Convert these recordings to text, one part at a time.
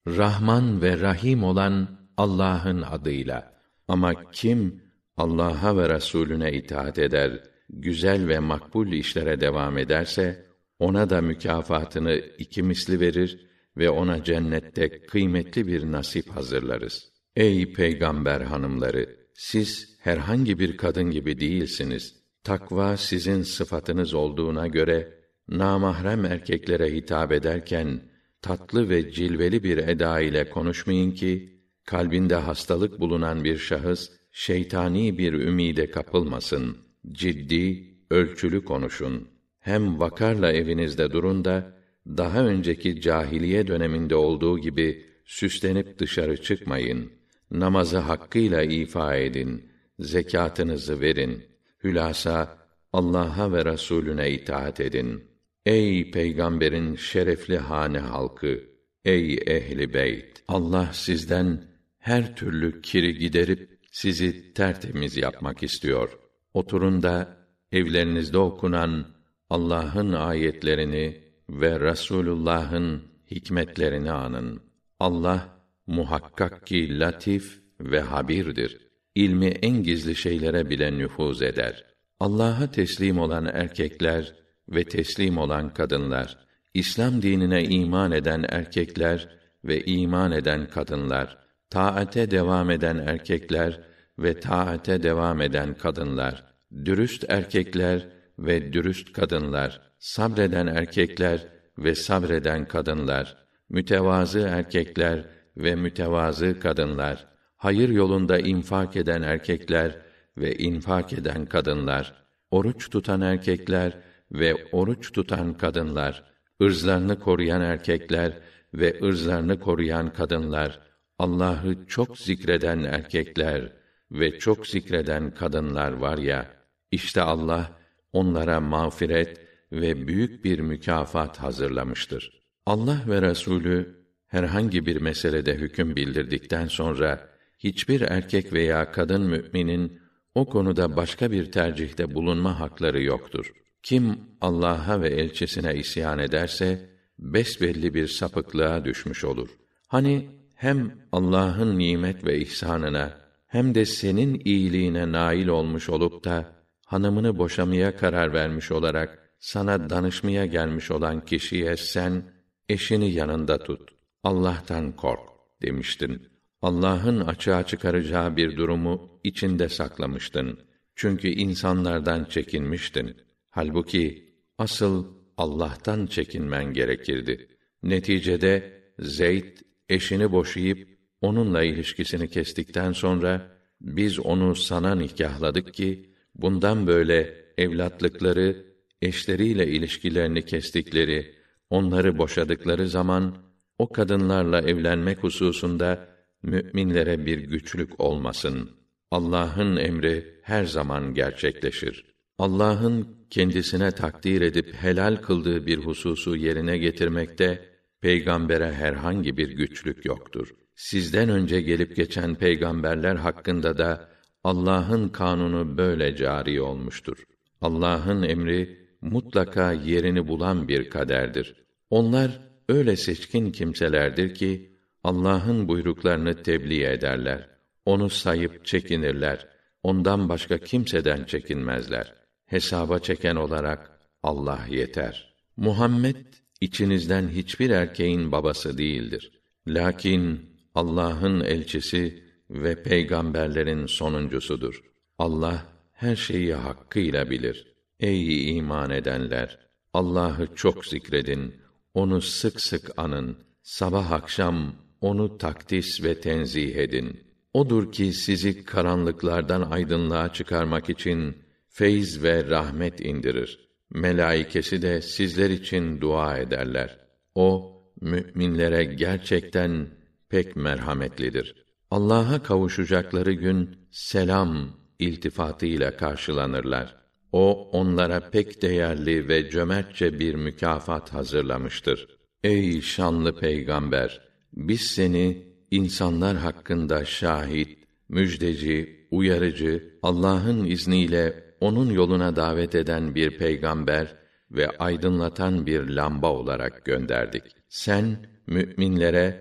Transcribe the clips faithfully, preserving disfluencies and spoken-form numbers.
Rahman ve Rahim olan Allah'ın adıyla. Ama kim Allah'a ve Resulüne itaat eder, güzel ve makbul işlere devam ederse, ona da mükafatını iki misli verir ve ona cennette kıymetli bir nasip hazırlarız. Ey peygamber hanımları! Siz herhangi bir kadın gibi değilsiniz. Takva sizin sıfatınız olduğuna göre, namahrem erkeklere hitap ederken, tatlı ve cilveli bir eda ile konuşmayın ki, kalbinde hastalık bulunan bir şahıs, şeytani bir ümide kapılmasın. Ciddi, ölçülü konuşun. Hem vakarla evinizde durun da, daha önceki cahiliye döneminde olduğu gibi, süslenip dışarı çıkmayın. Namazı hakkıyla ifa edin. Zekâtınızı verin. Hülasa, Allah'a ve Resulüne itaat edin. Ey peygamberin şerefli hane halkı, ey ehli beyt! Allah sizden her türlü kiri giderip sizi tertemiz yapmak istiyor. Oturun da evlerinizde okunan Allah'ın ayetlerini ve Resulullah'ın hikmetlerini anın. Allah muhakkak ki latif ve habirdir. İlmi en gizli şeylere bile nüfuz eder. Allah'a teslim olan erkekler ve teslim olan kadınlar, İslam dinine iman eden erkekler ve iman eden kadınlar, taate devam eden erkekler ve taate devam eden kadınlar, dürüst erkekler ve dürüst kadınlar, sabreden erkekler ve sabreden kadınlar, mütevazı erkekler ve mütevazı kadınlar, hayır yolunda infak eden erkekler ve infak eden kadınlar, oruç tutan erkekler ve oruç tutan kadınlar, ırzlarını koruyan erkekler ve ırzlarını koruyan kadınlar, Allah'ı çok zikreden erkekler ve çok zikreden kadınlar var ya, işte Allah onlara mağfiret ve büyük bir mükafat hazırlamıştır. Allah ve Resulü herhangi bir meselede hüküm bildirdikten sonra hiçbir erkek veya kadın müminin o konuda başka bir tercihte bulunma hakları yoktur. Kim Allah'a ve elçisine isyan ederse besbelli bir sapıklığa düşmüş olur. Hani hem Allah'ın nimet ve ihsanına hem de senin iyiliğine nail olmuş olup da hanımını boşamaya karar vermiş olarak sana danışmaya gelmiş olan kişiye sen eşini yanında tut. Allah'tan kork demiştin. Allah'ın açığa çıkaracağı bir durumu içinde saklamıştın. Çünkü insanlardan çekinmiştin. Halbuki asıl Allah'tan çekinmen gerekirdi. Neticede Zeyd eşini boşayıp onunla ilişkisini kestikten sonra biz onu sana nikahladık ki bundan böyle evlatlıkları eşleriyle ilişkilerini kestikleri, onları boşadıkları zaman o kadınlarla evlenmek hususunda müminlere bir güçlük olmasın. Allah'ın emri her zaman gerçekleşir. Allah'ın kendisine takdir edip helal kıldığı bir hususu yerine getirmekte peygambere herhangi bir güçlük yoktur. Sizden önce gelip geçen peygamberler hakkında da Allah'ın kanunu böyle cari olmuştur. Allah'ın emri mutlaka yerini bulan bir kaderdir. Onlar öyle seçkin kimselerdir ki Allah'ın buyruklarını tebliğ ederler. Onu sayıp çekinirler. Ondan başka kimseden çekinmezler. Hesaba çeken olarak Allah yeter. Muhammed içinizden hiçbir erkeğin babası değildir. Lakin Allah'ın elçisi ve peygamberlerin sonuncusudur. Allah her şeyi hakkıyla bilir. Ey iman edenler! Allah'ı çok zikredin, onu sık sık anın, sabah akşam onu takdis ve tenzih edin. Odur ki sizi karanlıklardan aydınlığa çıkarmak için feyz ve rahmet indirir. Melaikesi de sizler için dua ederler. O, müminlere gerçekten pek merhametlidir. Allah'a kavuşacakları gün selam iltifatıyla karşılanırlar. O onlara pek değerli ve cömertçe bir mükafat hazırlamıştır. Ey şanlı peygamber, biz seni insanlar hakkında şahit, müjdeci, uyarıcı, Allah'ın izniyle onun yoluna davet eden bir peygamber ve aydınlatan bir lamba olarak gönderdik. Sen müminlere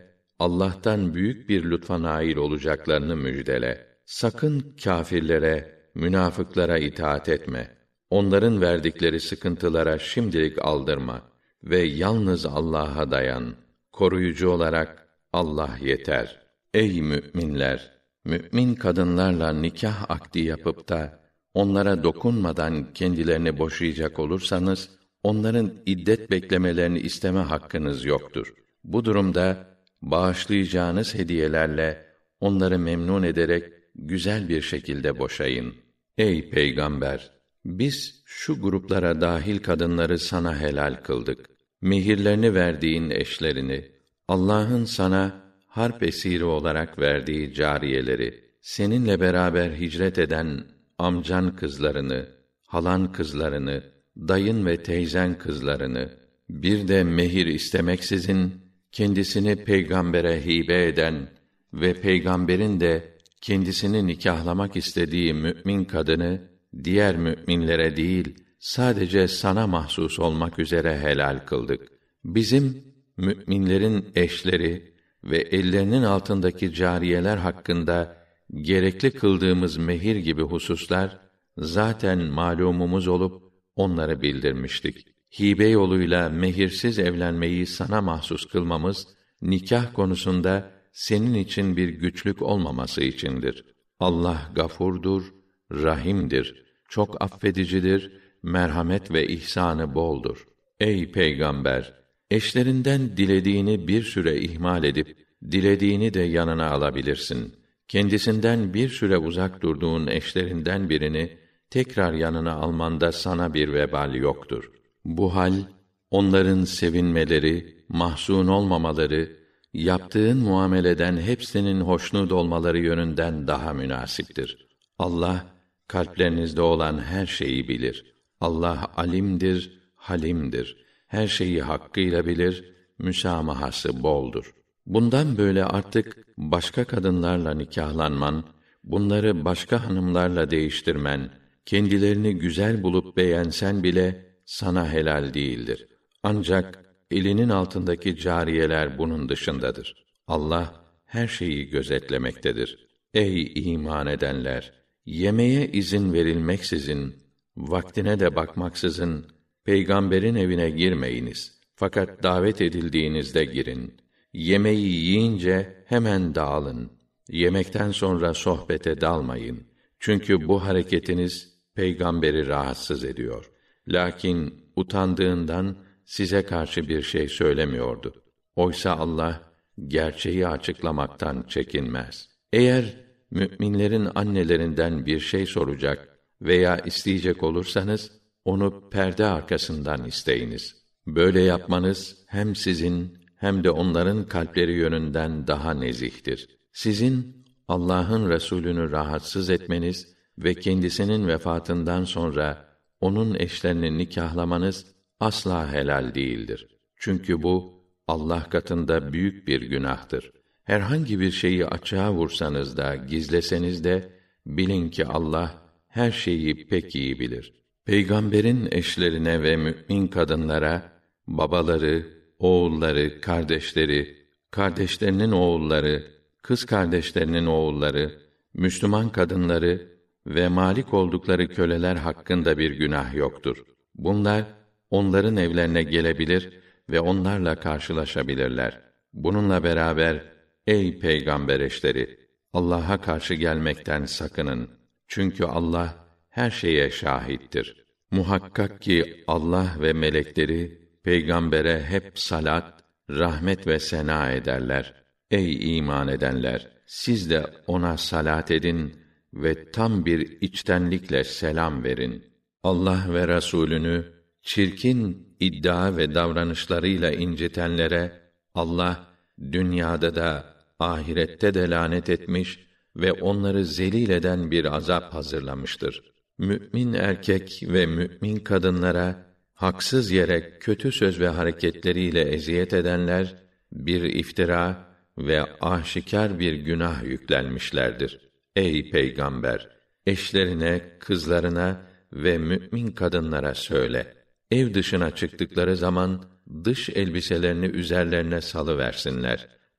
Allah'tan büyük bir lütfa nail olacaklarını müjdele. Sakın kâfirlere, münafıklara itaat etme. Onların verdikleri sıkıntılara şimdilik aldırma ve yalnız Allah'a dayan. Koruyucu olarak Allah yeter. Ey müminler! Mümin kadınlarla nikah akdi yapıp da onlara dokunmadan kendilerini boşayacak olursanız, onların iddet beklemelerini isteme hakkınız yoktur. Bu durumda bağışlayacağınız hediyelerle onları memnun ederek güzel bir şekilde boşayın. Ey Peygamber! Biz şu gruplara dahil kadınları sana helal kıldık. Mehirlerini verdiğin eşlerini, Allah'ın sana harp esiri olarak verdiği cariyeleri, seninle beraber hicret eden amcan kızlarını, halan kızlarını, dayın ve teyzen kızlarını, bir de mehir istemeksizin kendisini peygambere hibe eden ve peygamberin de kendisini nikahlamak istediği mümin kadını diğer müminlere değil, sadece sana mahsus olmak üzere helal kıldık. Bizim müminlerin eşleri ve ellerinin altındaki cariyeler hakkında gerekli kıldığımız mehir gibi hususlar zaten malumumuz olup onları bildirmiştik. Hibe yoluyla mehirsiz evlenmeyi sana mahsus kılmamız nikah konusunda senin için bir güçlük olmaması içindir. Allah gafurdur, rahimdir, çok affedicidir, merhamet ve ihsanı boldur. Ey Peygamber! Eşlerinden dilediğini bir süre ihmal edip, dilediğini de yanına alabilirsin. Kendisinden bir süre uzak durduğun eşlerinden birini tekrar yanına almanda sana bir vebal yoktur. Bu hal, onların sevinmeleri, mahzun olmamaları, yaptığın muameleden hepsinin hoşnut olmaları yönünden daha münasiptir. Allah, kalplerinizde olan her şeyi bilir. Allah alimdir, halimdir. Her şeyi hakkıyla bilir, müsamahası boldur. Bundan böyle artık başka kadınlarla nikahlanman, bunları başka hanımlarla değiştirmen, kendilerini güzel bulup beğensen bile sana helal değildir. Ancak elinin altındaki cariyeler bunun dışındadır. Allah her şeyi gözetlemektedir. Ey iman edenler! Yemeğe izin verilmeksizin, vaktine de bakmaksızın, Peygamberin evine girmeyiniz. Fakat davet edildiğinizde girin. Yemeği yiyince hemen dağılın. Yemekten sonra sohbete dalmayın. Çünkü bu hareketiniz Peygamberi rahatsız ediyor. Lakin utandığından size karşı bir şey söylemiyordu. Oysa Allah gerçeği açıklamaktan çekinmez. Eğer müminlerin annelerinden bir şey soracak veya isteyecek olursanız onu perde arkasından isteyiniz. Böyle yapmanız hem sizin hem de onların kalpleri yönünden daha nezihtir. Sizin Allah'ın Resulünü rahatsız etmeniz ve kendisinin vefatından sonra onun eşlerini nikahlamanız asla helal değildir. Çünkü bu Allah katında büyük bir günahtır. Herhangi bir şeyi açığa vursanız da gizleseniz de bilin ki Allah her şeyi pek iyi bilir. Peygamberin eşlerine ve mümin kadınlara babaları, oğulları, kardeşleri, kardeşlerinin oğulları, kız kardeşlerinin oğulları, Müslüman kadınları ve malik oldukları köleler hakkında bir günah yoktur. Bunlar onların evlerine gelebilir ve onlarla karşılaşabilirler. Bununla beraber ey peygamber eşleri, Allah'a karşı gelmekten sakının. Çünkü Allah her şeye şahittir. Muhakkak ki Allah ve melekleri peygambere hep salat, rahmet ve sena ederler. Ey iman edenler, siz de ona salat edin ve tam bir içtenlikle selam verin. Allah ve Resulünü çirkin iddia ve davranışlarıyla incitenlere Allah dünyada da ahirette de lanet etmiş ve onları zelil eden bir azap hazırlamıştır. Mü'min erkek ve mü'min kadınlara haksız yere kötü söz ve hareketleriyle eziyet edenler bir iftira ve aşikar bir günah yüklenmişlerdir. Ey peygamber, eşlerine, kızlarına ve mü'min kadınlara söyle. Ev dışına çıktıkları zaman dış elbiselerini üzerlerine salıversinler.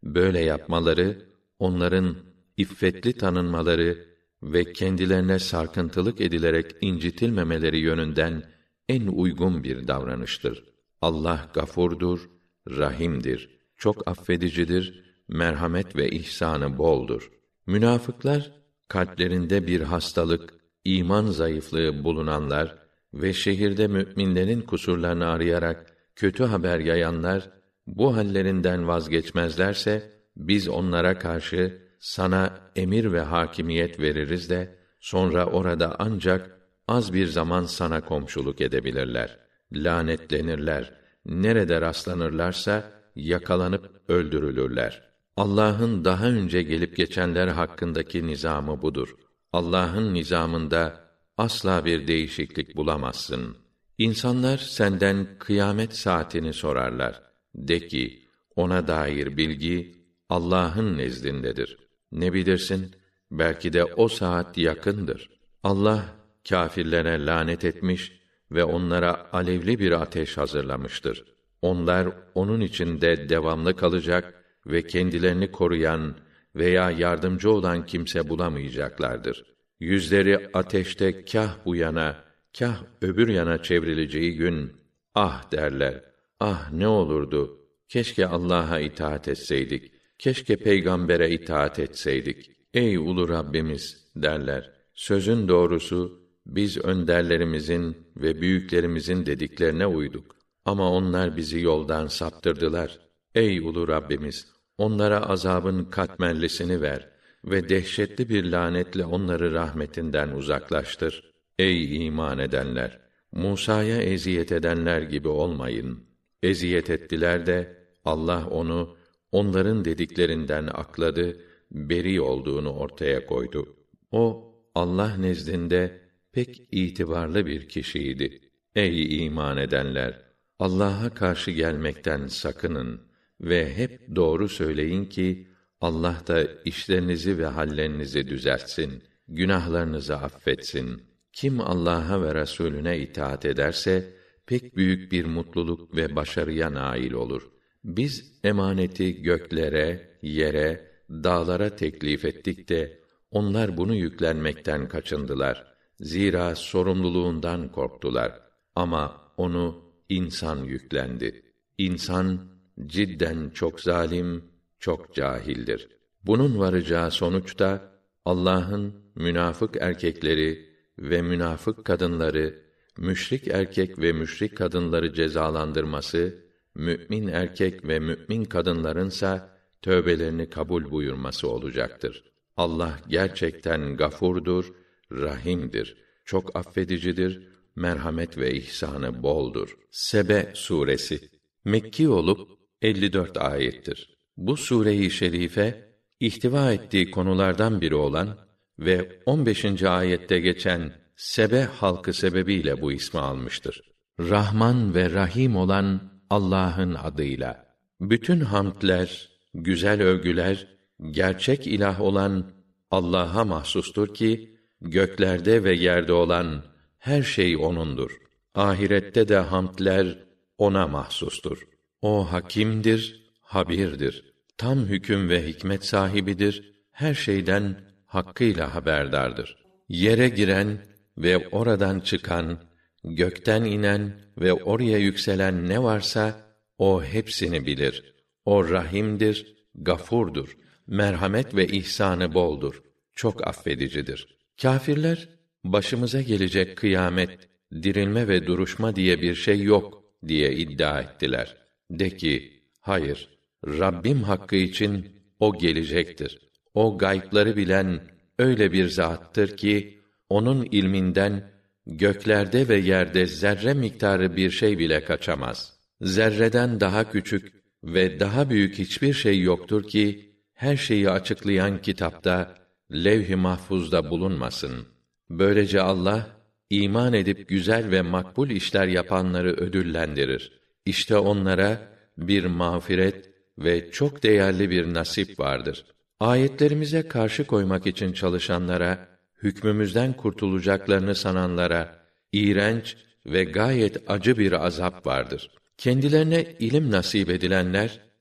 Böyle yapmaları, onların iffetli tanınmaları ve kendilerine sarkıntılık edilerek incitilmemeleri yönünden en uygun bir davranıştır. Allah gafurdur, rahimdir, çok affedicidir, merhamet ve ihsanı boldur. Münafıklar, kalplerinde bir hastalık, iman zayıflığı bulunanlar ve şehirde müminlerin kusurlarını arayarak kötü haber yayanlar, bu hallerinden vazgeçmezlerse, biz onlara karşı sana emir ve hakimiyet veririz de, sonra orada ancak az bir zaman sana komşuluk edebilirler. Lanetlenirler. Nerede rastlanırlarsa, yakalanıp öldürülürler. Allah'ın daha önce gelip geçenler hakkındaki nizamı budur. Allah'ın nizamında asla bir değişiklik bulamazsın. İnsanlar senden kıyamet saatini sorarlar. De ki, ona dair bilgi Allah'ın nezdindedir. Ne bilirsin? Belki de o saat yakındır. Allah kâfirlere lanet etmiş ve onlara alevli bir ateş hazırlamıştır. Onlar onun içinde devamlı kalacak ve kendilerini koruyan veya yardımcı olan kimse bulamayacaklardır. Yüzleri ateşte kâh bu yana, kâh öbür yana çevrileceği gün, ah derler, ah ne olurdu, keşke Allah'a itaat etseydik, keşke peygambere itaat etseydik. Ey ulu Rabbimiz derler. Sözün doğrusu, biz önderlerimizin ve büyüklerimizin dediklerine uyduk. Ama onlar bizi yoldan saptırdılar. Ey ulu Rabbimiz, onlara azabın katmerlisini ver ve dehşetli bir lanetle onları rahmetinden uzaklaştır. Ey iman edenler! Musa'ya eziyet edenler gibi olmayın. Eziyet ettiler de, Allah onu, onların dediklerinden akladı, beri olduğunu ortaya koydu. O, Allah nezdinde pek itibarlı bir kişiydi. Ey iman edenler! Allah'a karşı gelmekten sakının ve hep doğru söyleyin ki, Allah da işlerinizi ve hallerinizi düzeltsin, günahlarınızı affetsin. Kim Allah'a ve Resulüne itaat ederse, pek büyük bir mutluluk ve başarıya nail olur. Biz emaneti göklere, yere, dağlara teklif ettik de, onlar bunu yüklenmekten kaçındılar. Zira sorumluluğundan korktular. Ama onu insan yüklendi. İnsan, cidden çok zalim, çok cahildir. Bunun varacağı sonuçta, Allah'ın münafık erkekleri ve münafık kadınları, müşrik erkek ve müşrik kadınları cezalandırması, mü'min erkek ve mü'min kadınlarınsa tövbelerini kabul buyurması olacaktır. Allah gerçekten gafurdur, rahimdir, çok affedicidir, merhamet ve ihsanı boldur. Sebe suresi Mekki olup elli dört ayettir. Bu sure-i şerife ihtiva ettiği konulardan biri olan ve on beşinci ayette geçen Sebe halkı sebebiyle bu ismi almıştır. Rahman ve Rahim olan Allah'ın adıyla. Bütün hamdler, güzel övgüler, gerçek ilah olan Allah'a mahsustur ki, göklerde ve yerde olan her şey O'nundur. Ahirette de hamdler O'na mahsustur. O hakimdir, habirdir. Tam hüküm ve hikmet sahibidir. Her şeyden hakkıyla haberdardır. Yere giren ve oradan çıkan, gökten inen ve oraya yükselen ne varsa, O hepsini bilir. O rahimdir, gafurdur. Merhamet ve ihsanı boldur. Çok affedicidir. Kâfirler, başımıza gelecek kıyamet, dirilme ve duruşma diye bir şey yok diye iddia ettiler. De ki, hayır, Rabbim hakkı için o gelecektir. O gaybları bilen öyle bir zattır ki, onun ilminden göklerde ve yerde zerre miktarı bir şey bile kaçamaz. Zerreden daha küçük ve daha büyük hiçbir şey yoktur ki, her şeyi açıklayan kitapta, levh-i mahfuzda bulunmasın. Böylece Allah, iman edip güzel ve makbul işler yapanları ödüllendirir. İşte onlara bir mağfiret ve çok değerli bir nasip vardır. Ayetlerimize karşı koymak için çalışanlara, hükmümüzden kurtulacaklarını sananlara, iğrenç ve gayet acı bir azap vardır. Kendilerine ilim nasip edilenler,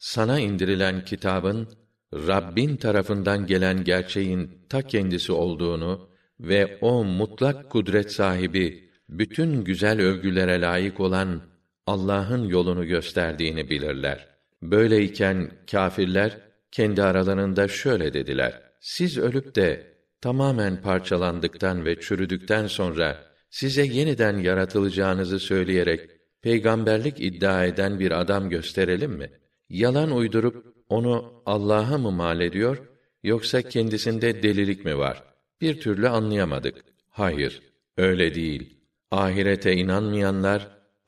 sana indirilen kitabın Rabbin tarafından gelen gerçeğin ta kendisi olduğunu ve o mutlak kudret sahibi, bütün güzel övgülere layık olan Allah'ın yolunu gösterdiğini bilirler. Böyleyken kâfirler kendi aralarında şöyle dediler: Siz ölüp de tamamen parçalandıktan ve çürüdükten sonra size yeniden yaratılacağınızı söyleyerek peygamberlik iddia eden bir adam gösterelim mi? Yalan uydurup onu Allah'a mı mal ediyor, yoksa kendisinde delilik mi var? Bir türlü anlayamadık. Hayır, öyle değil. Ahirete inanmayanlar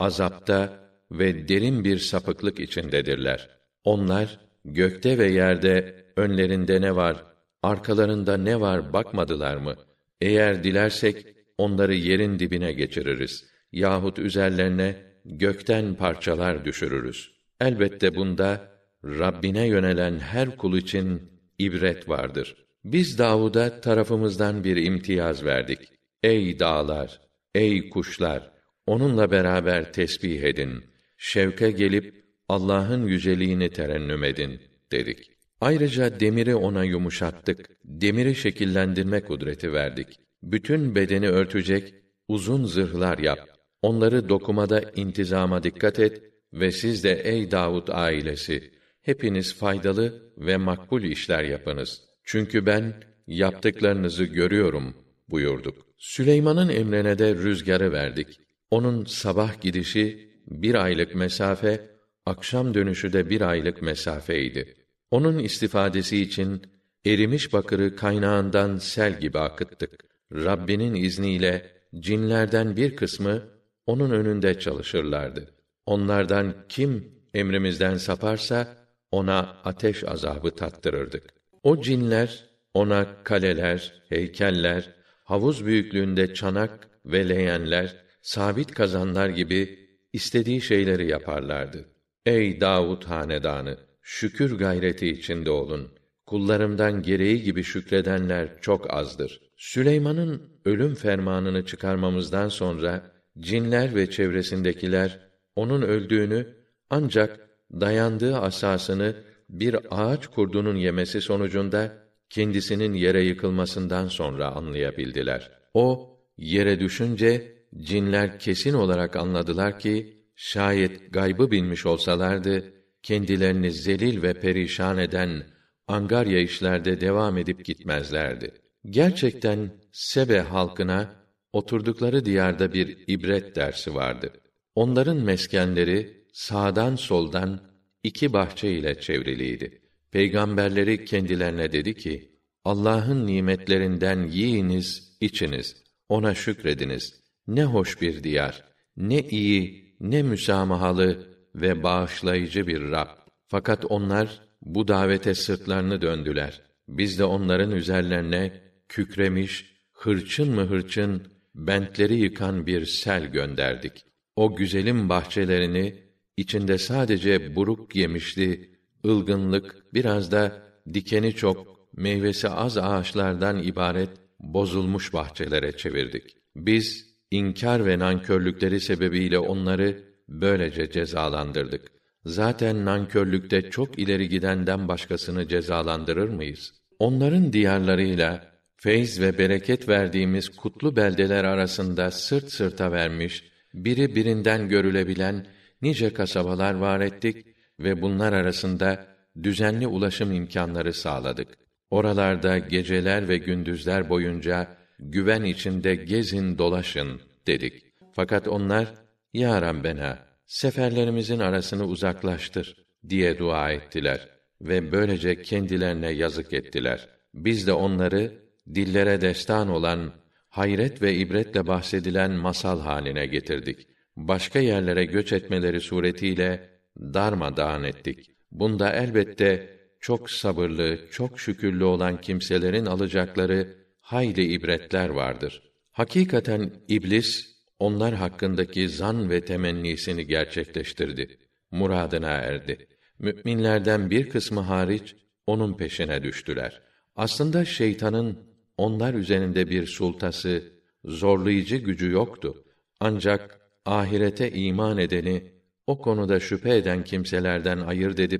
azapta ve derin bir sapıklık içindedirler. Onlar gökte ve yerde önlerinde ne var, arkalarında ne var bakmadılar mı? Eğer dilersek onları yerin dibine geçiririz yahut üzerlerine gökten parçalar düşürürüz. Elbette bunda Rabbine yönelen her kul için ibret vardır. Biz Davud'a tarafımızdan bir imtiyaz verdik. Ey dağlar, ey kuşlar, onunla beraber tesbih edin. Şevke gelip Allah'ın yüceliğini terennüm edin dedik. Ayrıca demiri ona yumuşattık. Demiri şekillendirme kudreti verdik. Bütün bedeni örtecek uzun zırhlar yap. Onları dokumada intizama dikkat et ve siz de ey Davud ailesi, hepiniz faydalı ve makbul işler yapınız. Çünkü ben yaptıklarınızı görüyorum buyurduk. Süleyman'ın emrine de rüzgarı verdik. Onun sabah gidişi bir aylık mesafe, akşam dönüşü de bir aylık mesafeydi. Onun istifadesi için erimiş bakırı kaynağından sel gibi akıttık. Rabbinin izniyle cinlerden bir kısmı onun önünde çalışırlardı. Onlardan kim emrimizden saparsa ona ateş azabı tattırırdık. O cinler ona kaleler, heykeller, havuz büyüklüğünde çanak ve leğenler, sabit kazanlar gibi istediği şeyleri yaparlardı. Ey Davud hanedanı, şükür gayreti içinde olun. Kullarımdan gereği gibi şükredenler çok azdır. Süleyman'ın ölüm fermanını çıkarmamızdan sonra cinler ve çevresindekiler onun öldüğünü ancak dayandığı asasını bir ağaç kurdunun yemesi sonucunda kendisinin yere yıkılmasından sonra anlayabildiler. O yere düşünce cinler kesin olarak anladılar ki şayet gaybı bilmiş olsalardı kendilerini zelil ve perişan eden angarya işlerde devam edip gitmezlerdi. Gerçekten Sebe halkına oturdukları diyarda bir ibret dersi vardı. Onların meskenleri sağdan soldan iki bahçe ile çevriliydi. Peygamberleri kendilerine dedi ki: Allah'ın nimetlerinden yiyiniz, içiniz, ona şükrediniz. Ne hoş bir diyar, ne iyi, ne müsamahalı ve bağışlayıcı bir Rab. Fakat onlar bu davete sırtlarını döndüler. Biz de onların üzerlerine kükremiş, hırçın mı hırçın, bentleri yıkan bir sel gönderdik. O güzelim bahçelerini, içinde sadece buruk yemişli, ılgınlık, biraz da dikeni çok, meyvesi az ağaçlardan ibaret bozulmuş bahçelere çevirdik. Biz inkar ve nankörlükleri sebebiyle onları böylece cezalandırdık. Zaten nankörlükte çok ileri gidenden başkasını cezalandırır mıyız? Onların diyarlarıyla feyz ve bereket verdiğimiz kutlu beldeler arasında sırt sırta vermiş, biri birinden görülebilen nice kasabalar var ettik ve bunlar arasında düzenli ulaşım imkanları sağladık. Oralarda geceler ve gündüzler boyunca güven içinde gezin dolaşın dedik. Fakat onlar, Ya Rabbena, seferlerimizin arasını uzaklaştır diye dua ettiler ve böylece kendilerine yazık ettiler. Biz de onları dillere destan olan, hayret ve ibretle bahsedilen masal haline getirdik. Başka yerlere göç etmeleri suretiyle darmadağın ettik. Bunda elbette çok sabırlı, çok şükürlü olan kimselerin alacakları hayli ibretler vardır. Hakikaten iblis onlar hakkındaki zan ve temennisini gerçekleştirdi. Muradına erdi. Müminlerden bir kısmı hariç onun peşine düştüler. Aslında şeytanın onlar üzerinde bir sultası, zorlayıcı gücü yoktu. Ancak ahirete iman edeni o konuda şüphe eden kimselerden ayırt edip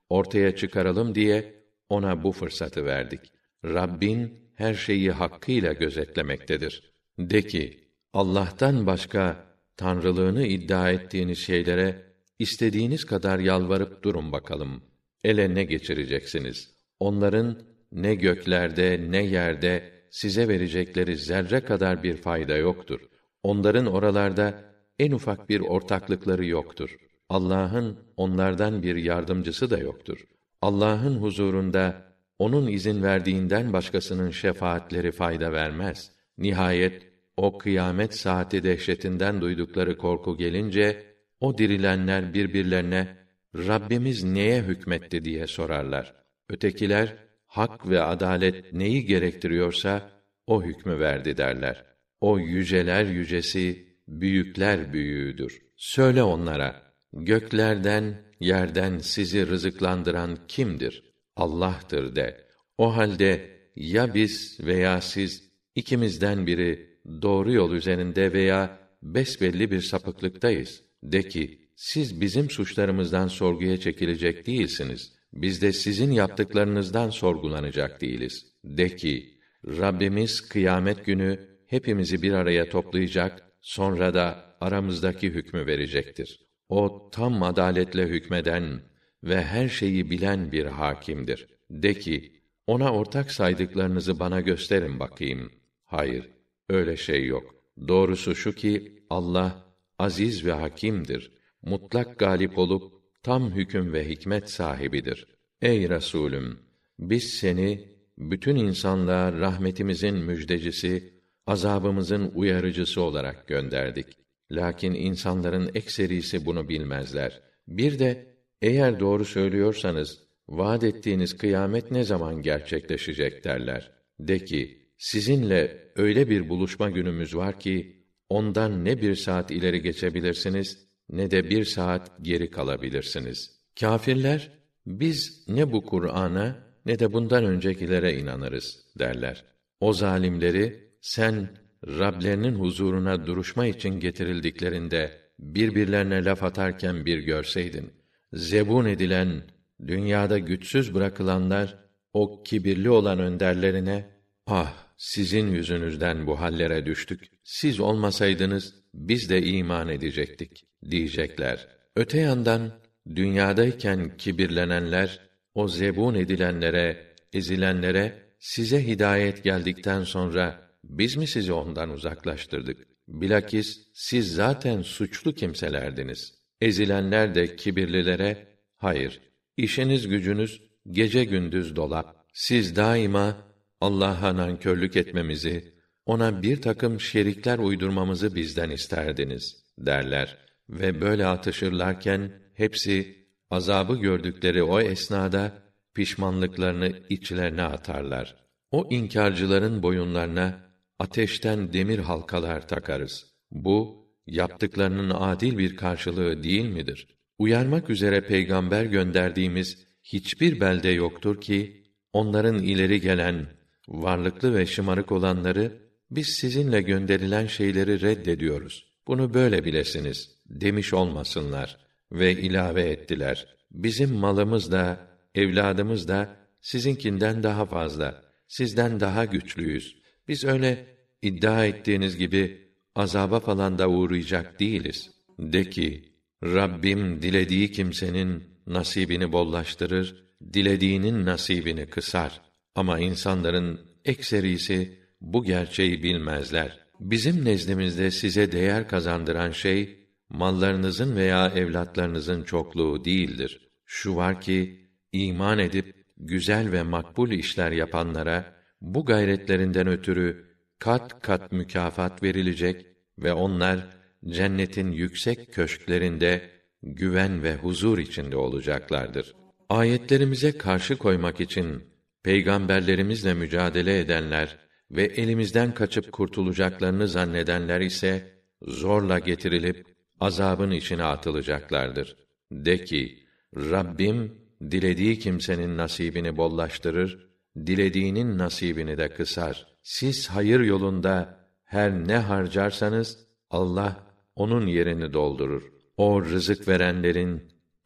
ortaya çıkaralım diye ona bu fırsatı verdik. Rabbin her şeyi hakkıyla gözetlemektedir. De ki, Allah'tan başka tanrılığını iddia ettiğiniz şeylere istediğiniz kadar yalvarıp durun bakalım. Ele ne geçireceksiniz? Onların ne göklerde ne yerde size verecekleri zerre kadar bir fayda yoktur. Onların oralarda en ufak bir ortaklıkları yoktur. Allah'ın onlardan bir yardımcısı da yoktur. Allah'ın huzurunda onun izin verdiğinden başkasının şefaatleri fayda vermez. Nihayet o kıyamet saati dehşetinden duydukları korku gelince o dirilenler birbirlerine Rabbimiz neye hükmetti diye sorarlar. Ötekiler hak ve adalet neyi gerektiriyorsa o hükmü verdi derler. O yüceler yücesi, büyükler büyüğüdür. Söyle onlara, göklerden, yerden sizi rızıklandıran kimdir? Allah'tır de. O halde ya biz veya siz ikimizden biri doğru yol üzerinde veya besbelli bir sapıklıktayız. De ki, siz bizim suçlarımızdan sorguya çekilecek değilsiniz. Biz de sizin yaptıklarınızdan sorgulanacak değiliz. De ki, Rabbimiz kıyamet günü hepimizi bir araya toplayacak, sonra da aramızdaki hükmü verecektir. O tam adaletle hükmeden ve her şeyi bilen bir hakimdir. De ki, ona ortak saydıklarınızı bana gösterin bakayım. Hayır, öyle şey yok. Doğrusu şu ki, Allah aziz ve hakimdir. Mutlak galip olup tam hüküm ve hikmet sahibidir. Ey Resulüm, biz seni bütün insanlığa rahmetimizin müjdecisi, azabımızın uyarıcısı olarak gönderdik. Lakin insanların ekserisi bunu bilmezler. Bir de eğer doğru söylüyorsanız vaad ettiğiniz kıyamet ne zaman gerçekleşecek derler. De ki, sizinle öyle bir buluşma günümüz var ki ondan ne bir saat ileri geçebilirsiniz ne de bir saat geri kalabilirsiniz. Kâfirler, biz ne bu Kur'an'a ne de bundan öncekilere inanırız derler. O zalimleri sen Rablerinin huzuruna duruşma için getirildiklerinde birbirlerine laf atarken bir görseydin. Zebun edilen, dünyada güçsüz bırakılanlar o kibirli olan önderlerine ah sizin yüzünüzden bu hallere düştük. Siz olmasaydınız biz de iman edecektik diyecekler. Öte yandan dünyadayken kibirlenenler o zebun edilenlere, ezilenlere size hidayet geldikten sonra biz mi sizi ondan uzaklaştırdık? Bilakis siz zaten suçlu kimselerdiniz. Ezilenler de kibirlilere hayır, işiniz gücünüz gece gündüz dolap. Siz daima Allah'a nankörlük etmemizi, ona bir takım şerikler uydurmamızı bizden isterdiniz derler ve böyle atışırlarken hepsi azabı gördükleri o esnada pişmanlıklarını içlerine atarlar. O inkârcıların boyunlarına ateşten demir halkalar takarız. Bu yaptıklarının adil bir karşılığı değil midir? Uyarmak üzere peygamber gönderdiğimiz hiçbir belde yoktur ki onların ileri gelen varlıklı ve şımarık olanları biz sizinle gönderilen şeyleri reddediyoruz. Bunu böyle bilesiniz demiş olmasınlar ve ilave ettiler. Bizim malımız da evladımız da sizinkinden daha fazla, sizden daha güçlüyüz. Biz öyle iddia ettiğiniz gibi azaba falan da uğrayacak değiliz. De ki, Rabbim dilediği kimsenin nasibini bollaştırır, dilediğinin nasibini kısar. Ama insanların ekserisi bu gerçeği bilmezler. Bizim nezdimizde size değer kazandıran şey, mallarınızın veya evlatlarınızın çokluğu değildir. Şu var ki, iman edip, güzel ve makbul işler yapanlara, bu gayretlerinden ötürü, kat kat mükafat verilecek ve onlar, cennetin yüksek köşklerinde, güven ve huzur içinde olacaklardır. Ayetlerimize karşı koymak için, peygamberlerimizle mücadele edenler ve elimizden kaçıp kurtulacaklarını zannedenler ise, zorla getirilip, azabın içine atılacaklardır. De ki, Rabbim, dilediği kimsenin nasibini bollaştırır, dilediğinin nasibini de kısar. Siz hayır yolunda her ne harcarsanız, Allah onun yerini doldurur. O rızık verenlerin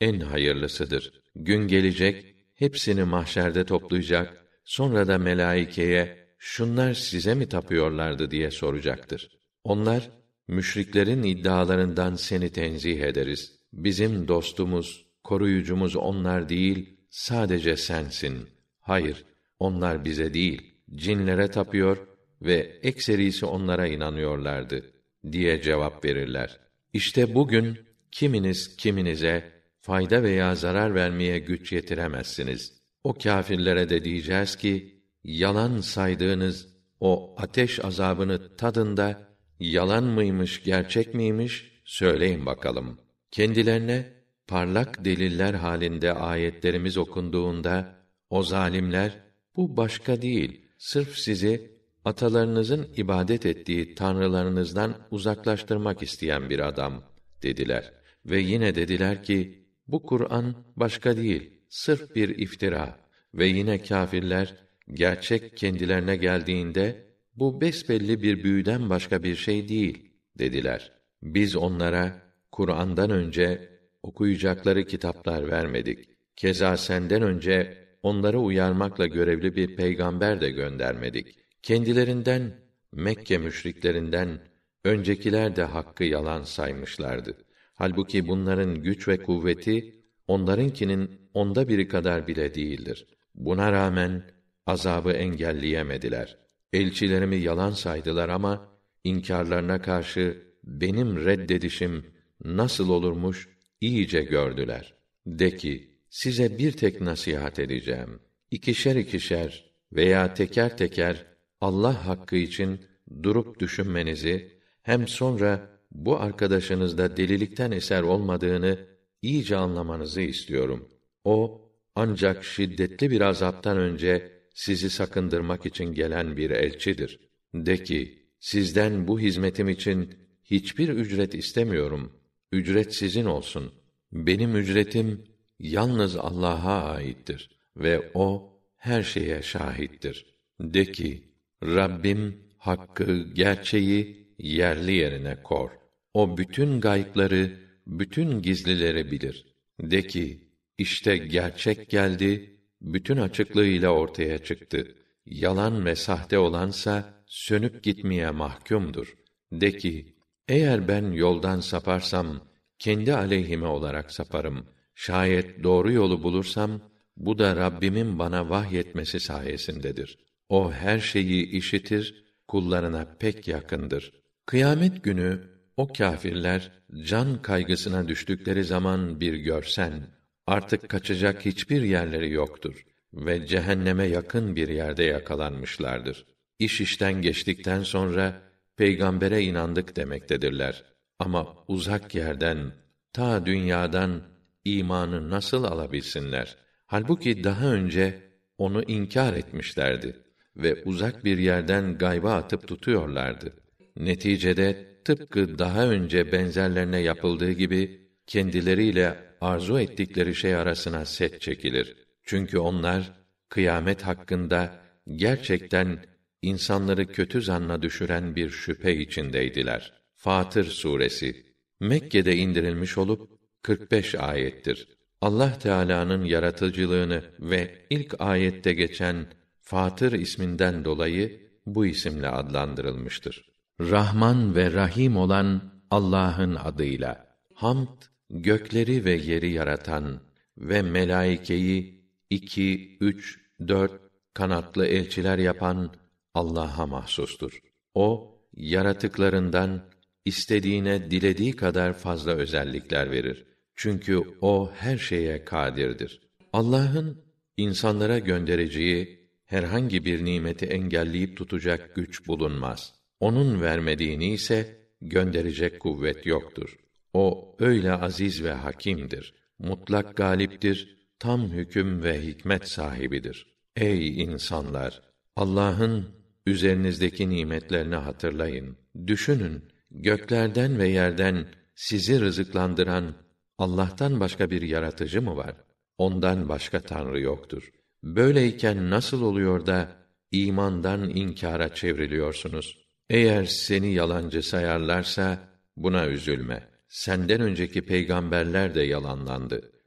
en hayırlısıdır. Gün gelecek, hepsini mahşerde toplayacak, sonra da melaikeye, şunlar size mi tapıyorlardı diye soracaktır. Onlar, müşriklerin iddialarından seni tenzih ederiz. Bizim dostumuz, koruyucumuz onlar değil, sadece sensin. Hayır, onlar bize değil, cinlere tapıyor ve ekserisi onlara inanıyorlardı diye cevap verirler. İşte bugün kiminiz kiminize fayda veya zarar vermeye güç yetiremezsiniz. O kâfirlere de diyeceğiz ki, yalan saydığınız o ateş azabını tadın da, yalan mıymış, gerçek miymiş, söyleyin bakalım. Kendilerine parlak deliller halinde ayetlerimiz okunduğunda, o zalimler, bu başka değil, sırf sizi atalarınızın ibadet ettiği tanrılarınızdan uzaklaştırmak isteyen bir adam dediler. Ve yine dediler ki, bu Kur'an başka değil, sırf bir iftira. Ve yine kâfirler, gerçek kendilerine geldiğinde, bu besbelli bir büyüden başka bir şey değil, dediler. Biz onlara, Kur'an'dan önce okuyacakları kitaplar vermedik. Keza senden önce onları uyarmakla görevli bir peygamber de göndermedik. Kendilerinden, Mekke müşriklerinden, öncekiler de hakkı yalan saymışlardı. Halbuki bunların güç ve kuvveti, onlarınkinin onda biri kadar bile değildir. Buna rağmen, azabı engelleyemediler. Elçilerimi yalan saydılar ama, inkârlarına karşı, benim reddedişim nasıl olurmuş, iyice gördüler. De ki, size bir tek nasihat edeceğim. İkişer ikişer veya teker teker, Allah hakkı için durup düşünmenizi, hem sonra bu arkadaşınızda delilikten eser olmadığını iyice anlamanızı istiyorum. O, ancak şiddetli bir azaptan önce sizi sakındırmak için gelen bir elçidir. De ki, sizden bu hizmetim için hiçbir ücret istemiyorum. Ücret sizin olsun. Benim ücretim yalnız Allah'a aittir ve o her şeye şahittir. De ki, Rabbim hakkı, gerçeği yerli yerine kor. O bütün gaypları, bütün gizlileri bilir. De ki, işte gerçek geldi, bütün açıklığıyla ortaya çıktı. Yalan ve sahte olansa sönüp gitmeye mahkumdur. De ki, eğer ben yoldan saparsam kendi aleyhime olarak saparım. Şayet doğru yolu bulursam bu da Rabbimin bana vahyetmesi sayesindedir. O her şeyi işitir, kullarına pek yakındır. Kıyamet günü o kâfirler can kaygısına düştükleri zaman bir görsen, artık kaçacak hiçbir yerleri yoktur ve cehenneme yakın bir yerde yakalanmışlardır. İş işten geçtikten sonra peygambere inandık demektedirler. Ama uzak yerden, ta dünyadan imanı nasıl alabilsinler? Halbuki daha önce onu inkar etmişlerdi ve uzak bir yerden gayba atıp tutuyorlardı. Neticede tıpkı daha önce benzerlerine yapıldığı gibi kendileriyle arzu ettikleri şey arasına set çekilir. Çünkü onlar kıyamet hakkında gerçekten insanları kötü zanna düşüren bir şüphe içindeydiler. Fatır suresi Mekke'de indirilmiş olup kırk beş ayettir. Allah Teala'nın yaratıcılığını ve ilk ayette geçen Fatır isminden dolayı bu isimle adlandırılmıştır. Rahman ve Rahim olan Allah'ın adıyla. Hamd, gökleri ve yeri yaratan ve melaikeyi iki, üç, dört kanatlı elçiler yapan Allah'a mahsustur. O, yaratıklarından istediğine dilediği kadar fazla özellikler verir. Çünkü o her şeye kadirdir. Allah'ın insanlara göndereceği herhangi bir nimeti engelleyip tutacak güç bulunmaz. Onun vermediğini ise gönderecek kuvvet yoktur. O öyle aziz ve hakimdir. Mutlak galiptir, tam hüküm ve hikmet sahibidir. Ey insanlar! Allah'ın üzerinizdeki nimetlerini hatırlayın. Düşünün, göklerden ve yerden sizi rızıklandıran Allah'tan başka bir yaratıcı mı var? Ondan başka tanrı yoktur. Böyleyken nasıl oluyor da imandan inkâra çevriliyorsunuz? Eğer seni yalancı sayarlarsa buna üzülme. Senden önceki peygamberler de yalanlandı.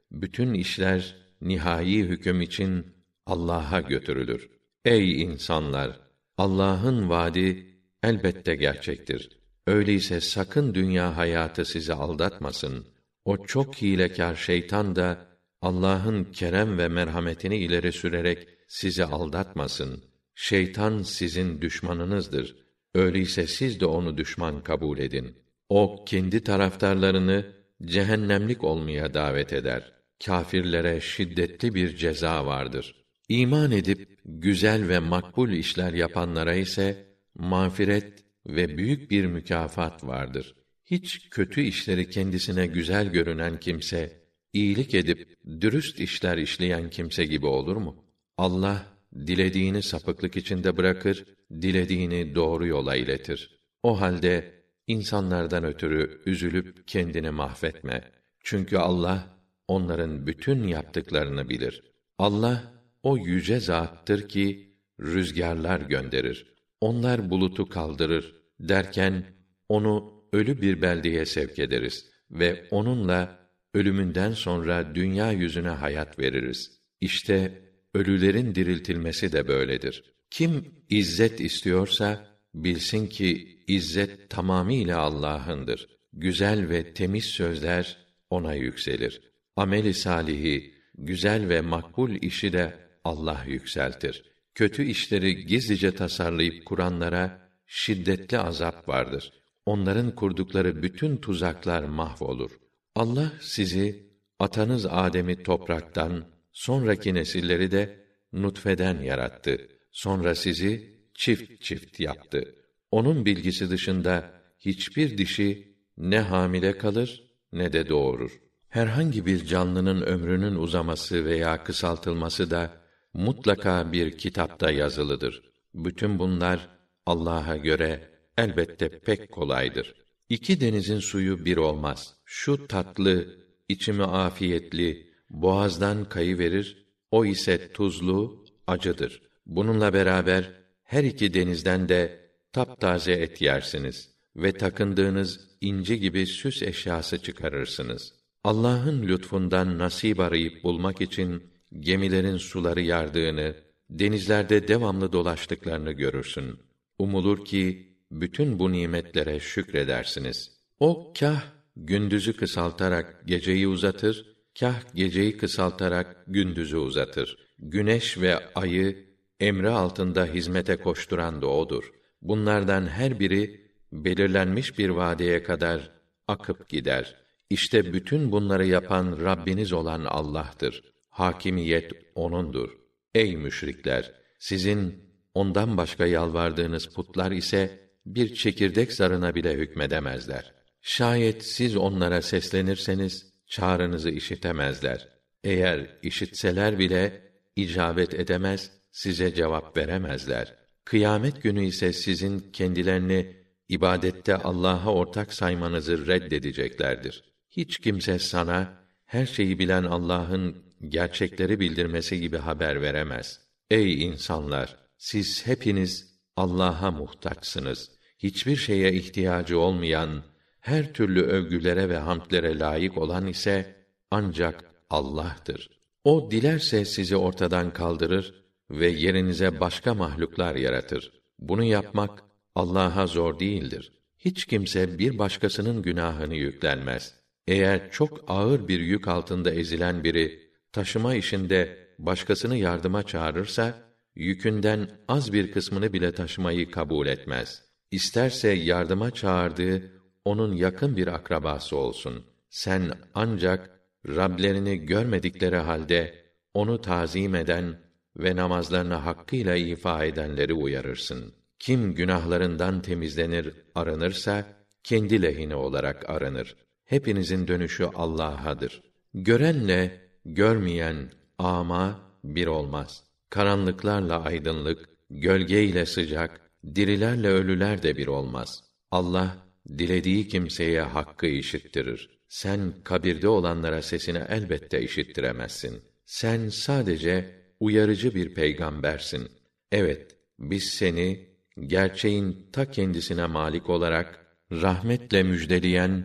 bütün işler nihai hüküm için Allah'a götürülür. Ey insanlar! Allah'ın vaadi elbette gerçektir. Öyleyse sakın dünya hayatı sizi aldatmasın. O çok hilekâr şeytan da Allah'ın kerem ve merhametini ileri sürerek sizi aldatmasın. Şeytan sizin düşmanınızdır. Öyleyse siz de onu düşman kabul edin. O kendi taraftarlarını cehennemlik olmaya davet eder. Kâfirlere şiddetli bir ceza vardır. İman edip güzel ve makbul işler yapanlara ise mağfiret ve büyük bir mükafat vardır. Hiç kötü işleri kendisine güzel görünen kimse, iyilik edip dürüst işler işleyen kimse gibi olur mu? Allah dilediğini sapıklık içinde bırakır, dilediğini doğru yola iletir. O halde insanlardan ötürü üzülüp kendini mahvetme. Çünkü Allah onların bütün yaptıklarını bilir. Allah o yüce zattır ki rüzgarlar gönderir. Onlar bulutu kaldırır derken onu ölü bir beldeye sevk ederiz ve onunla ölümünden sonra dünya yüzüne hayat veririz. İşte ölülerin diriltilmesi de böyledir. Kim izzet istiyorsa bilsin ki izzet tamamıyla Allah'ındır. Güzel ve temiz sözler ona yükselir. Ameli salihi, güzel ve makbul işi de Allah yükseltir. Kötü işleri gizlice tasarlayıp kuranlara şiddetli azap vardır. Onların kurdukları bütün tuzaklar mahvolur. Allah sizi atanız Adem'i topraktan, sonraki nesilleri de nutfeden yarattı. Sonra sizi çift çift yaptı. Onun bilgisi dışında hiçbir dişi ne hamile kalır ne de doğurur. Herhangi bir canlının ömrünün uzaması veya kısaltılması da mutlaka bir kitapta yazılıdır. Bütün bunlar Allah'a göre elbette pek kolaydır. İki denizin suyu bir olmaz. Şu tatlı, içimi afiyetli, boğazdan kayıverir, o ise tuzlu, acıdır. Bununla beraber her iki denizden de taptaze et yersiniz ve takındığınız inci gibi süs eşyası çıkarırsınız. Allah'ın lütfundan nasip arayıp bulmak için gemilerin suları yardığını, denizlerde devamlı dolaştıklarını görürsün. Umulur ki bütün bu nimetlere şükredersiniz. O kâh gündüzü kısaltarak geceyi uzatır, kâh geceyi kısaltarak gündüzü uzatır. Güneş ve ayı emri altında hizmete koşturan da odur. Bunlardan her biri belirlenmiş bir vadeye kadar akıp gider. İşte bütün bunları yapan Rabbiniz olan Allah'tır. Hakimiyet O'nundur. Ey müşrikler! Sizin ondan başka yalvardığınız putlar ise bir çekirdek zarına bile hükmedemezler. Şayet siz onlara seslenirseniz çağrınızı işitemezler. Eğer işitseler bile icabet edemez, size cevap veremezler. Kıyamet günü ise sizin kendilerini ibadette Allah'a ortak saymanızı reddedeceklerdir. Hiç kimse sana her şeyi bilen Allah'ın gerçekleri bildirmesi gibi haber veremez. Ey insanlar! Siz hepiniz Allah'a muhtaçsınız. Hiçbir şeye ihtiyacı olmayan, her türlü övgülere ve hamdlere layık olan ise ancak Allah'tır. O dilerse sizi ortadan kaldırır ve yerinize başka mahluklar yaratır. Bunu yapmak Allah'a zor değildir. Hiç kimse bir başkasının günahını yüklenmez. Eğer çok ağır bir yük altında ezilen biri taşıma işinde başkasını yardıma çağırırsa, yükünden az bir kısmını bile taşımayı kabul etmez. İsterse yardıma çağırdığı onun yakın bir akrabası olsun. Sen ancak Rablerini görmedikleri halde onu tazim eden ve namazlarını hakkıyla ifa edenleri uyarırsın. Kim günahlarından temizlenir, arınırsa kendi lehine olarak arınır. Hepinizin dönüşü Allah'adır. Görenle görmeyen ama bir olmaz. Karanlıklarla aydınlık, gölge ile sıcak, dirilerle ölüler de bir olmaz. Allah dilediği kimseye hakkı işittirir. Sen kabirde olanlara sesini elbette işittiremezsin. Sen sadece uyarıcı bir peygambersin. Evet, biz seni gerçeğin ta kendisine malik olarak rahmetle müjdeleyen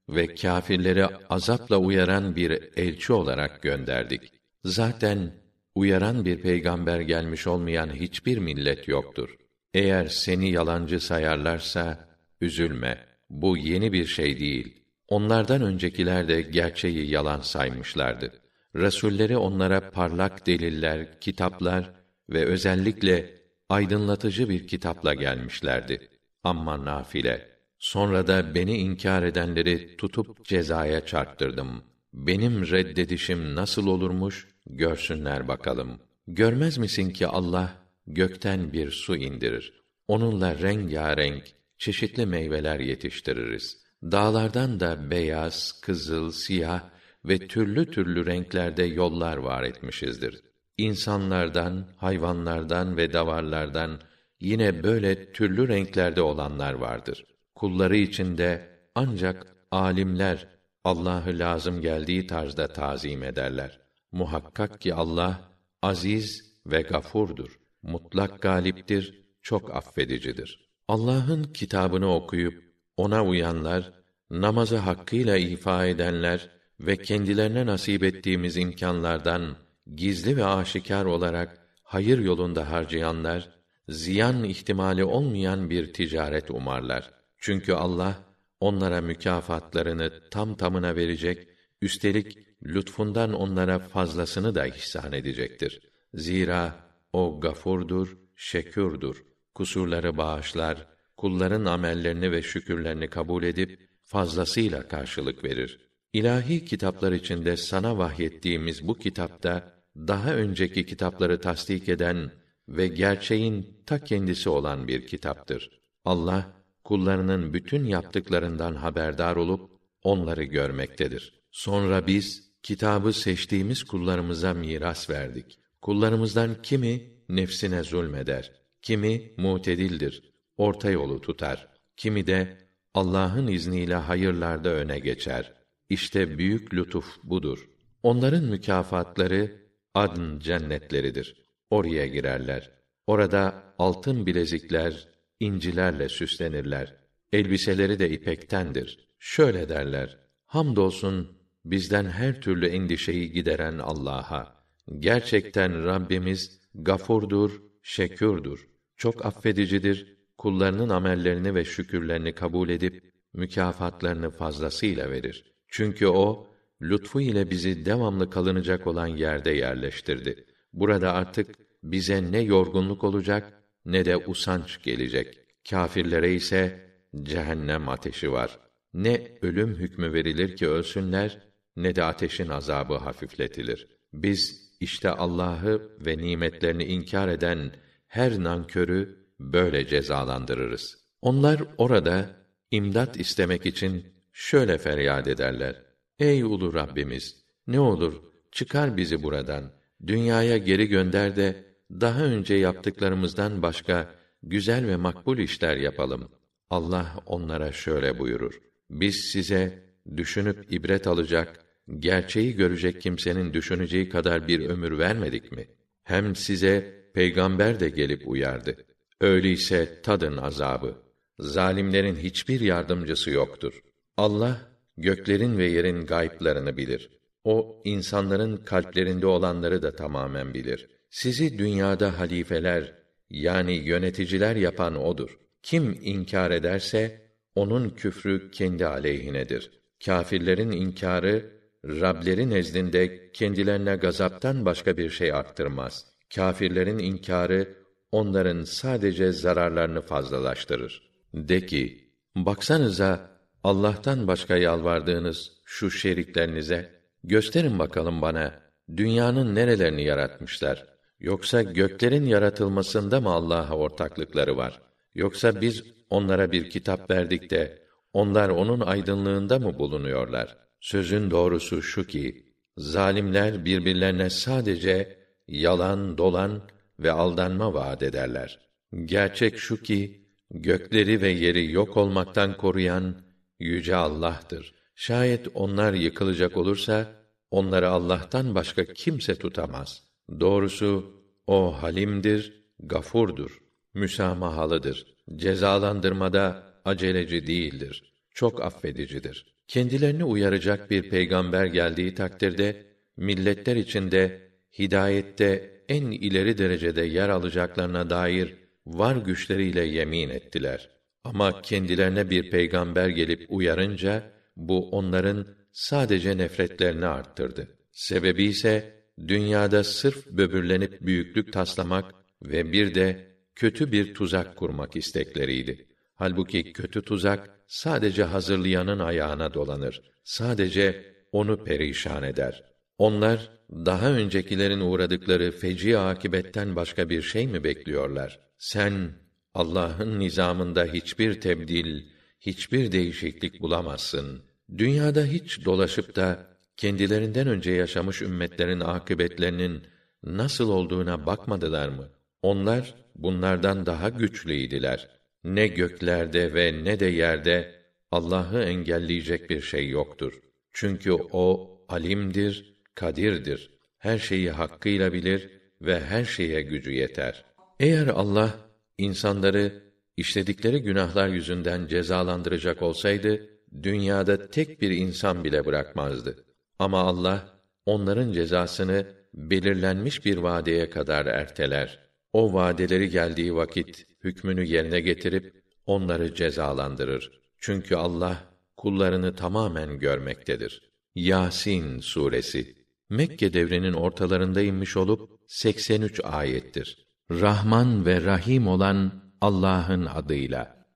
ve kâfirleri azapla uyaran bir elçi olarak gönderdik. Zaten uyaran bir peygamber gelmiş olmayan hiçbir millet yoktur. Eğer seni yalancı sayarlarsa üzülme. Bu yeni bir şey değil. Onlardan öncekiler de gerçeği yalan saymışlardı. Resulleri onlara parlak deliller, kitaplar ve özellikle aydınlatıcı bir kitapla gelmişlerdi. Amma nafile. Sonra da beni inkar edenleri tutup cezaya çarptırdım. Benim reddedişim nasıl olurmuş, görsünler bakalım. Görmez misin ki Allah gökten bir su indirir. Onunla rengarenk çeşitli meyveler yetiştiririz. Dağlardan da beyaz, kızıl, siyah ve türlü türlü renklerde yollar var etmişizdir. İnsanlardan, hayvanlardan ve davarlardan yine böyle türlü renklerde olanlar vardır. Kulları içinde ancak alimler Allah'ı lazım geldiği tarzda tazim ederler. Muhakkak ki Allah aziz ve gafurdur. Mutlak galiptir, çok affedicidir. Allah'ın kitabını okuyup ona uyanlar, namazı hakkıyla ifa edenler ve kendilerine nasip ettiğimiz imkanlardan gizli ve aşikar olarak hayır yolunda harcayanlar, ziyan ihtimali olmayan bir ticaret umarlar. Çünkü Allah onlara mükafatlarını tam tamına verecek, üstelik lütfundan onlara fazlasını da ihsan edecektir. Zira o gafurdur, şekûrdur. Kusurları bağışlar, kulların amellerini ve şükürlerini kabul edip fazlasıyla karşılık verir. İlahi kitaplar içinde sana vahyettiğimiz bu kitapta daha önceki kitapları tasdik eden ve gerçeğin ta kendisi olan bir kitaptır. Allah kullarının bütün yaptıklarından haberdar olup onları görmektedir. Sonra biz kitabı seçtiğimiz kullarımıza miras verdik. Kullarımızdan kimi nefsine zulmeder, kimi mutedildir, orta yolu tutar, kimi de Allah'ın izniyle hayırlarda öne geçer. İşte büyük lütuf budur. Onların mükafatları adn cennetleridir. Oraya girerler. Orada altın bilezikler, incilerle süslenirler. Elbiseleri de ipektendir. Şöyle derler: Hamdolsun bizden her türlü endişeyi gideren Allah'a. Gerçekten Rabbimiz gafurdur, şekûrdur. Çok affedicidir. Kullarının amellerini ve şükürlerini kabul edip mükafatlarını fazlasıyla verir. Çünkü o lütfu ile bizi devamlı kalınacak olan yerde yerleştirdi. Burada artık bize ne yorgunluk olacak ne de usanç gelecek. Kâfirlere ise cehennem ateşi var. Ne ölüm hükmü verilir ki ölsünler, ne de ateşin azabı hafifletilir. Biz işte Allah'ı ve nimetlerini inkar eden her nankörü böyle cezalandırırız. Onlar orada imdat istemek için şöyle feryat ederler: Ey ulu Rabbimiz, ne olur çıkar bizi buradan, dünyaya geri gönder de daha önce yaptıklarımızdan başka güzel ve makbul işler yapalım. Allah onlara şöyle buyurur: Biz size düşünüp ibret alacak, gerçeği görecek kimsenin düşüneceği kadar bir ömür vermedik mi? Hem size peygamber de gelip uyardı. Öyleyse tadın azabı. Zalimlerin hiçbir yardımcısı yoktur. Allah göklerin ve yerin gayplarını bilir. O insanların kalplerinde olanları da tamamen bilir. Sizi dünyada halifeler yani yöneticiler yapan odur. Kim inkar ederse onun küfrü kendi aleyhinedir. Kâfirlerin inkârı Rableri nezdinde kendilerine gazaptan başka bir şey arttırmaz. Kâfirlerin inkârı onların sadece zararlarını fazlalaştırır. De ki, baksanıza Allah'tan başka yalvardığınız şu şeriklerinize, gösterin bakalım bana, dünyanın nerelerini yaratmışlar? Yoksa göklerin yaratılmasında mı Allah'a ortaklıkları var? Yoksa biz onlara bir kitap verdik de, onlar onun aydınlığında mı bulunuyorlar? Sözün doğrusu şu ki, zalimler birbirlerine sadece yalan, dolan ve aldanma vaat ederler. Gerçek şu ki, gökleri ve yeri yok olmaktan koruyan yüce Allah'tır. Şayet onlar yıkılacak olursa, onları Allah'tan başka kimse tutamaz. Doğrusu o halimdir, gafurdur, müsamahalıdır. Cezalandırmada aceleci değildir. Çok affedicidir. Kendilerini uyaracak bir peygamber geldiği takdirde, milletler içinde, hidayette en ileri derecede yer alacaklarına dair var güçleriyle yemin ettiler. Ama kendilerine bir peygamber gelip uyarınca, bu onların sadece nefretlerini arttırdı. Sebebi ise, dünyada sırf böbürlenip büyüklük taslamak ve bir de kötü bir tuzak kurmak istekleriydi. Halbuki kötü tuzak, sadece hazırlayanın ayağına dolanır. Sadece onu perişan eder. Onlar, daha öncekilerin uğradıkları feci akıbetten başka bir şey mi bekliyorlar? Sen, Allah'ın nizamında hiçbir tebdil, hiçbir değişiklik bulamazsın. Dünyada hiç dolaşıp da, kendilerinden önce yaşamış ümmetlerin akıbetlerinin nasıl olduğuna bakmadılar mı? Onlar, bunlardan daha güçlüydiler. Ne göklerde ve ne de yerde Allah'ı engelleyecek bir şey yoktur. Çünkü o alimdir, kadirdir. Her şeyi hakkıyla bilir ve her şeye gücü yeter. Eğer Allah insanları işledikleri günahlar yüzünden cezalandıracak olsaydı, dünyada tek bir insan bile bırakmazdı. Ama Allah onların cezasını belirlenmiş bir vadeye kadar erteler. O vadeleri geldiği vakit hükmünü yerine getirip onları cezalandırır. Çünkü Allah kullarını tamamen görmektedir. Yasin suresi Mekke devrinin ortalarında inmiş olup seksen üç ayettir. Rahman ve Rahim olan Allah'ın adıyla.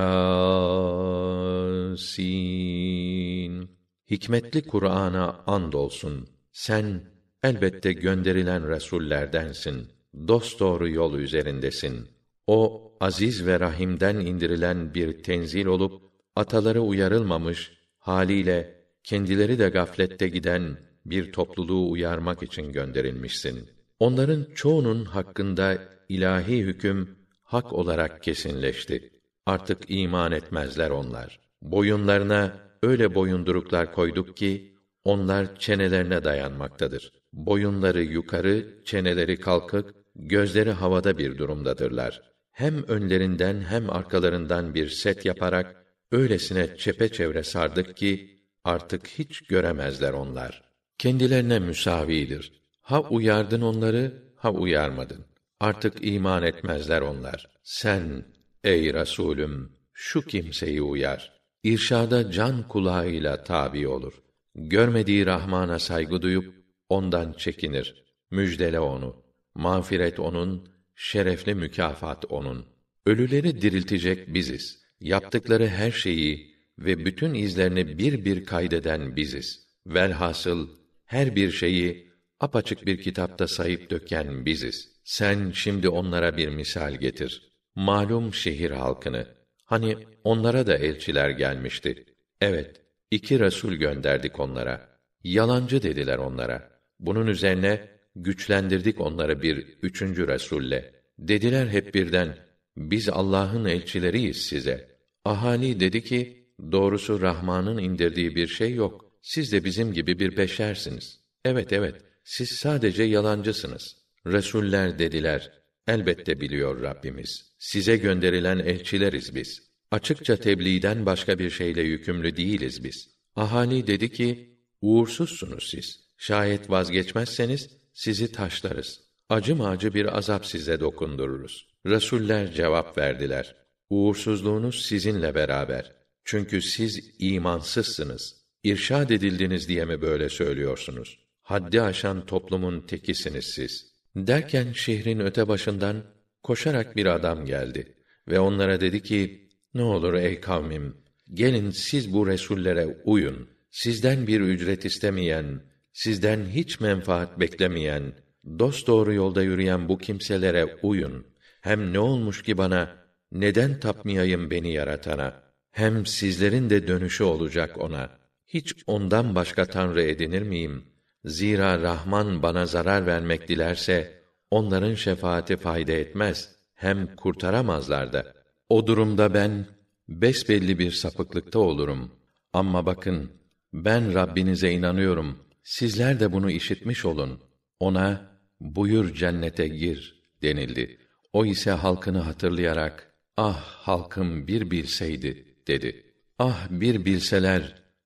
Yasin. Hikmetli Kur'an'a andolsun. Sen elbette gönderilen resullerdensin. Dosdoğru yol üzerindesin. O aziz ve rahimden indirilen bir tenzil olup ataları uyarılmamış, haliyle kendileri de gaflette giden bir topluluğu uyarmak için gönderilmişsin. Onların çoğunun hakkında ilahi hüküm hak olarak kesinleşti. Artık iman etmezler onlar. Boyunlarına öyle boyunduruklar koyduk ki onlar çenelerine dayanmaktadır. Boyunları yukarı, çeneleri kalkık, gözleri havada bir durumdadırlar. Hem önlerinden hem arkalarından bir set yaparak öylesine çepeçevre sardık ki artık hiç göremezler onlar. Kendilerine müsavidir. Ha uyardın onları, ha uyarmadın. Artık iman etmezler onlar. Sen ey Resulüm şu kimseyi uyar. İrşada can kulağıyla tabi olur. Görmediği Rahman'a saygı duyup ondan çekinir. Müjdele onu. Mağfiret onun, şerefli mükafat onun. Ölüleri diriltecek biziz. Yaptıkları her şeyi ve bütün izlerini bir bir kaydeden biziz. Velhasıl her bir şeyi apaçık bir kitapta sayıp döken biziz. Sen şimdi onlara bir misal getir. Malum şehir halkını. Hani onlara da elçiler gelmişti. Evet, iki resul gönderdik onlara. Yalancı dediler onlara. Bunun üzerine güçlendirdik onları bir üçüncü resulle. Dediler hep birden, biz Allah'ın elçileriyiz size. Ahali dedi ki, doğrusu Rahman'ın indirdiği bir şey yok. Siz de bizim gibi bir beşersiniz. Evet, evet, siz sadece yalancısınız. Resuller dediler, elbette biliyor Rabbimiz. Size gönderilen elçileriz biz. Açıkça tebliğden başka bir şeyle yükümlü değiliz biz. Ahali dedi ki, uğursuzsunuz siz. Şayet vazgeçmezseniz, sizi taşlarız. Acı mı acı bir azap size dokundururuz. Resuller cevap verdiler. Uğursuzluğunuz sizinle beraber. Çünkü siz imansızsınız. İrşad edildiniz diye mi böyle söylüyorsunuz? Haddi aşan toplumun tekisiniz siz. Derken şehrin öte başından koşarak bir adam geldi ve onlara dedi ki, ne olur ey kavmim, gelin siz bu resullere uyun. Sizden bir ücret istemeyen, sizden hiç menfaat beklemeyen, dosdoğru yolda yürüyen bu kimselere uyun. Hem ne olmuş ki bana, neden tapmayayım beni yaratana? Hem sizlerin de dönüşü olacak ona. Hiç ondan başka tanrı edinir miyim? Zira Rahman bana zarar vermek dilerse, onların şefaati fayda etmez, hem kurtaramazlar da. O durumda ben, besbelli bir sapıklıkta olurum. Ama bakın, ben Rabbinize inanıyorum, sizler de bunu işitmiş olun. Ona, buyur cennete gir, denildi. O ise halkını hatırlayarak, ah halkım bir bilseydi, dedi. Ah bir bilseler,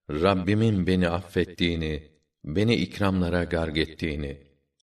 Rabbimin beni affettiğini, beni ikramlara garg ettiğini,